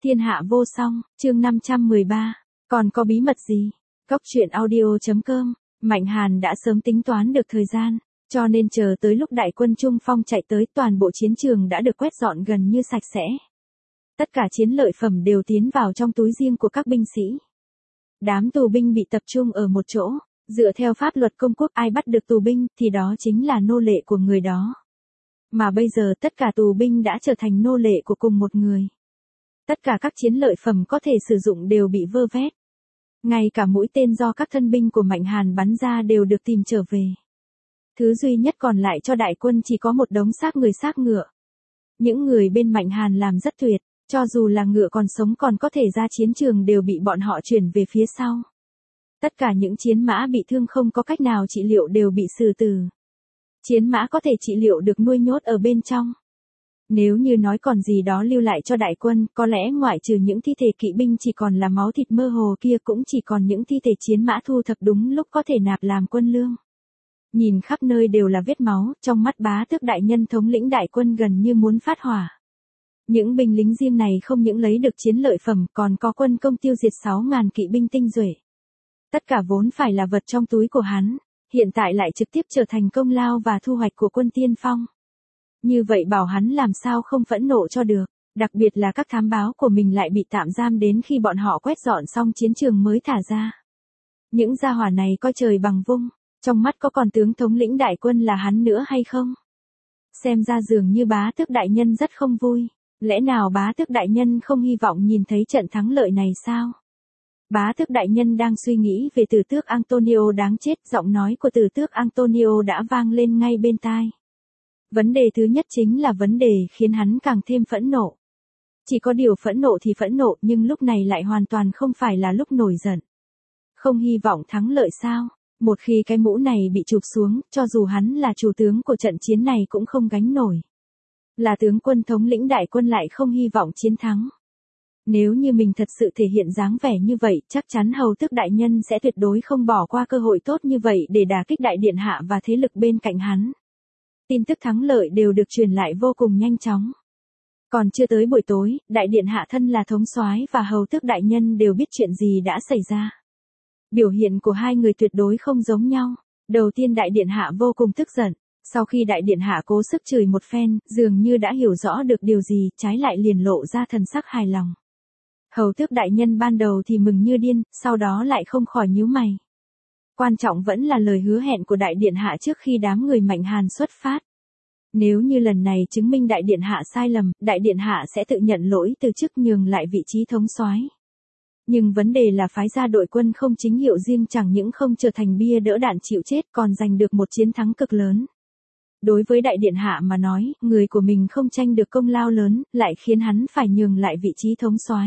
Thiên hạ vô song, chương 513. Còn có bí mật gì? Cóc truyện audio.com. Mạnh Hàn đã sớm tính toán được thời gian, cho nên chờ tới lúc đại quân Trung Phong chạy tới, toàn bộ chiến trường đã được quét dọn gần như sạch sẽ. Tất cả chiến lợi phẩm đều tiến vào trong túi riêng của các binh sĩ. Đám tù binh bị tập trung ở một chỗ, dựa theo pháp luật công quốc, ai bắt được tù binh thì đó chính là nô lệ của người đó. Mà bây giờ tất cả tù binh đã trở thành nô lệ của cùng một người. Tất cả các chiến lợi phẩm có thể sử dụng đều bị vơ vét. Ngay cả mũi tên do các thân binh của Mạnh Hàn bắn ra đều được tìm trở về. Thứ duy nhất còn lại cho đại quân chỉ có một đống xác người xác ngựa. Những người bên Mạnh Hàn làm rất tuyệt, cho dù là ngựa còn sống còn có thể ra chiến trường đều bị bọn họ chuyển về phía sau. Tất cả những chiến mã bị thương không có cách nào trị liệu đều bị xử tử. Chiến mã có thể trị liệu được nuôi nhốt ở bên trong. Nếu như nói còn gì đó lưu lại cho đại quân, có lẽ ngoại trừ những thi thể kỵ binh chỉ còn là máu thịt mơ hồ kia, cũng chỉ còn những thi thể chiến mã thu thập đúng lúc có thể nạp làm quân lương. Nhìn khắp nơi đều là vết máu, trong mắt Bá Tước đại nhân thống lĩnh đại quân gần như muốn phát hỏa. Những binh lính riêng này không những lấy được chiến lợi phẩm, còn có quân công tiêu diệt 6.000 kỵ binh tinh nhuệ. Tất cả vốn phải là vật trong túi của hắn, hiện tại lại trực tiếp trở thành công lao và thu hoạch của quân tiên phong. Như vậy bảo hắn làm sao không phẫn nộ cho được, đặc biệt là các thám báo của mình lại bị tạm giam đến khi bọn họ quét dọn xong chiến trường mới thả ra. Những gia hỏa này coi trời bằng vung, trong mắt có còn tướng thống lĩnh đại quân là hắn nữa hay không? Xem ra dường như Bá Tước đại nhân rất không vui, lẽ nào Bá Tước đại nhân không hy vọng nhìn thấy trận thắng lợi này sao? Bá Tước đại nhân đang suy nghĩ về Tử Tước Antonio đáng chết, giọng nói của Tử Tước Antonio đã vang lên ngay bên tai. Vấn đề thứ nhất chính là vấn đề khiến hắn càng thêm phẫn nộ. Chỉ có điều phẫn nộ thì phẫn nộ, nhưng lúc này lại hoàn toàn không phải là lúc nổi giận. Không hy vọng thắng lợi sao? Một khi cái mũ này bị chụp xuống, cho dù hắn là chủ tướng của trận chiến này cũng không gánh nổi. Là tướng quân thống lĩnh đại quân lại không hy vọng chiến thắng. Nếu như mình thật sự thể hiện dáng vẻ như vậy, chắc chắn Hầu Tước đại nhân sẽ tuyệt đối không bỏ qua cơ hội tốt như vậy để đả kích đại điện hạ và thế lực bên cạnh hắn. Tin tức thắng lợi đều được truyền lại vô cùng nhanh chóng. Còn chưa tới buổi tối, đại điện hạ thân là thống soái và Hầu Tước đại nhân đều biết chuyện gì đã xảy ra. Biểu hiện của hai người tuyệt đối không giống nhau. Đầu tiên đại điện hạ vô cùng tức giận, sau khi đại điện hạ cố sức chửi một phen, dường như đã hiểu rõ được điều gì, trái lại liền lộ ra thần sắc hài lòng. Hầu Tước đại nhân ban đầu thì mừng như điên, sau đó lại không khỏi nhíu mày. Quan trọng vẫn là lời hứa hẹn của đại điện hạ trước khi đám người Mạnh Hàn xuất phát. Nếu như lần này chứng minh đại điện hạ sai lầm, đại điện hạ sẽ tự nhận lỗi từ chức nhường lại vị trí thống soái. Nhưng vấn đề là phái ra đội quân không chính hiệu riêng chẳng những không trở thành bia đỡ đạn chịu chết còn giành được một chiến thắng cực lớn. Đối với đại điện hạ mà nói, người của mình không tranh được công lao lớn, lại khiến hắn phải nhường lại vị trí thống soái.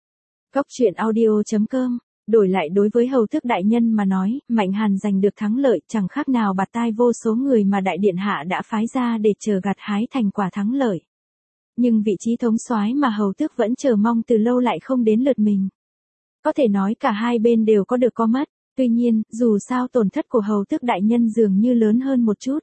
Cóc truyện audio.com. Đổi lại đối với Hầu Tước đại nhân mà nói, Mạnh Hàn giành được thắng lợi chẳng khác nào bạt tai vô số người mà đại điện hạ đã phái ra để chờ gặt hái thành quả thắng lợi. Nhưng vị trí thống soái mà Hầu Tước vẫn chờ mong từ lâu lại không đến lượt mình. Có thể nói cả hai bên đều có được có mất, tuy nhiên, dù sao tổn thất của Hầu Tước đại nhân dường như lớn hơn một chút.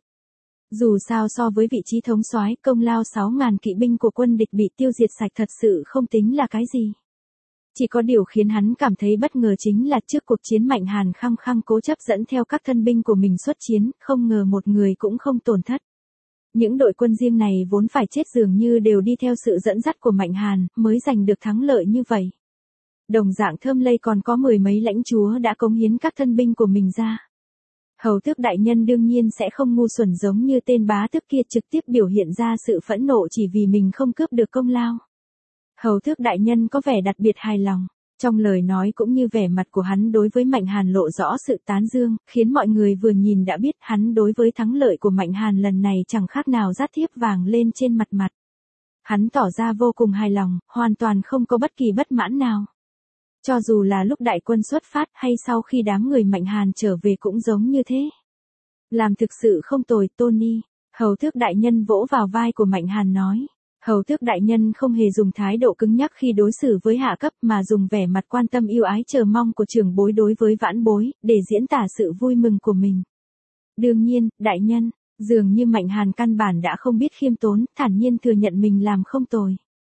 Dù sao so với vị trí thống soái, công lao 6.000 kỵ binh của quân địch bị tiêu diệt sạch thật sự không tính là cái gì. Chỉ có điều khiến hắn cảm thấy bất ngờ chính là trước cuộc chiến Mạnh Hàn khăng khăng cố chấp dẫn theo các thân binh của mình xuất chiến, không ngờ một người cũng không tổn thất. Những đội quân riêng này vốn phải chết dường như đều đi theo sự dẫn dắt của Mạnh Hàn, mới giành được thắng lợi như vậy. Đồng dạng thơm lây còn có mười mấy lãnh chúa đã cống hiến các thân binh của mình ra. Hầu Tước đại nhân đương nhiên sẽ không ngu xuẩn giống như tên Bá Tước kia trực tiếp biểu hiện ra sự phẫn nộ chỉ vì mình không cướp được công lao. Hầu Tước đại nhân có vẻ đặc biệt hài lòng, trong lời nói cũng như vẻ mặt của hắn đối với Mạnh Hàn lộ rõ sự tán dương, khiến mọi người vừa nhìn đã biết hắn đối với thắng lợi của Mạnh Hàn lần này chẳng khác nào dát thiếp vàng lên trên mặt mặt. Hắn tỏ ra vô cùng hài lòng, hoàn toàn không có bất kỳ bất mãn nào. Cho dù là lúc đại quân xuất phát hay sau khi đám người Mạnh Hàn trở về cũng giống như thế. Làm thực sự không tồi, Tony. Hầu Tước đại nhân vỗ vào vai của Mạnh Hàn nói. Hầu Tước đại nhân không hề dùng thái độ cứng nhắc khi đối xử với hạ cấp mà dùng vẻ mặt quan tâm yêu ái chờ mong của trưởng bối đối với vãn bối, để diễn tả sự vui mừng của mình. Đương nhiên, đại nhân, dường như Mạnh Hàn căn bản đã không biết khiêm tốn, thản nhiên thừa nhận mình làm không tồi.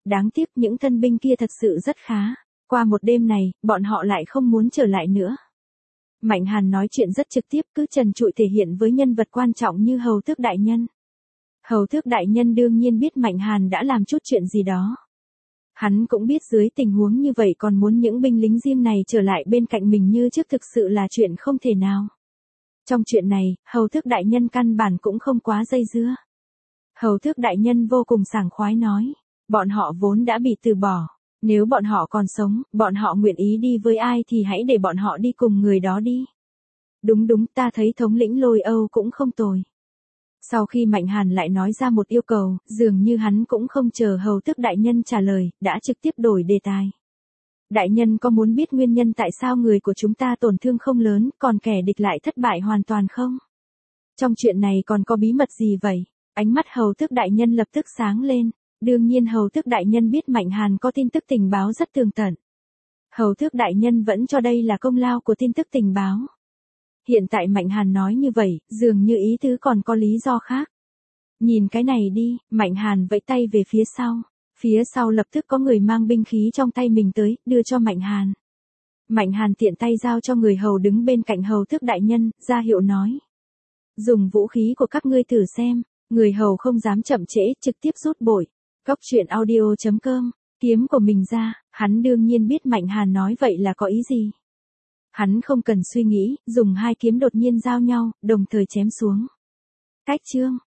đáng tiếc những thân binh kia thật sự rất khá. Qua một đêm này, bọn họ lại không muốn trở lại nữa. Mạnh Hàn nói chuyện rất trực tiếp, cứ trần trụi thể hiện với nhân vật quan trọng như Hầu Tước đại nhân. Hầu Tước đại nhân đương nhiên biết Mạnh Hàn đã làm chút chuyện gì đó. Hắn cũng biết dưới tình huống như vậy còn muốn những binh lính Diêm này trở lại bên cạnh mình như trước thực sự là chuyện không thể nào. Trong chuyện này, Hầu Tước đại nhân căn bản cũng không quá dây dưa. Hầu Tước đại nhân vô cùng sảng khoái nói, bọn họ vốn đã bị từ bỏ. Nếu bọn họ còn sống, bọn họ nguyện ý đi với ai thì hãy để bọn họ đi cùng người đó đi. Đúng, ta thấy thống lĩnh Lôi Âu cũng không tồi. Sau khi Mạnh Hàn lại nói ra một yêu cầu, dường như hắn cũng không chờ Hầu Tước đại nhân trả lời, đã trực tiếp đổi đề tài. Đại nhân có muốn biết nguyên nhân tại sao người của chúng ta tổn thương không lớn, còn kẻ địch lại thất bại hoàn toàn không? Trong chuyện này còn có bí mật gì vậy? Ánh mắt Hầu Tước đại nhân lập tức sáng lên. Đương nhiên Hầu Tước đại nhân biết Mạnh Hàn có tin tức tình báo rất tường tận. Hầu Tước đại nhân vẫn cho đây là công lao của tin tức tình báo. Hiện tại Mạnh Hàn nói như vậy, dường như ý tứ còn có lý do khác. Nhìn cái này đi, Mạnh Hàn vẫy tay về phía sau. Phía sau lập tức có người mang binh khí trong tay mình tới, đưa cho Mạnh Hàn. Mạnh Hàn tiện tay giao cho người hầu đứng bên cạnh Hầu Tước đại nhân, ra hiệu nói. Dùng vũ khí của các ngươi thử xem, người hầu không dám chậm trễ, trực tiếp rút bội. Góc truyện audio.com, kiếm của mình ra, hắn đương nhiên biết Mạnh Hàn nói vậy là có ý gì. Hắn không cần suy nghĩ, dùng hai kiếm đột nhiên giao nhau, đồng thời chém xuống. Cách chương.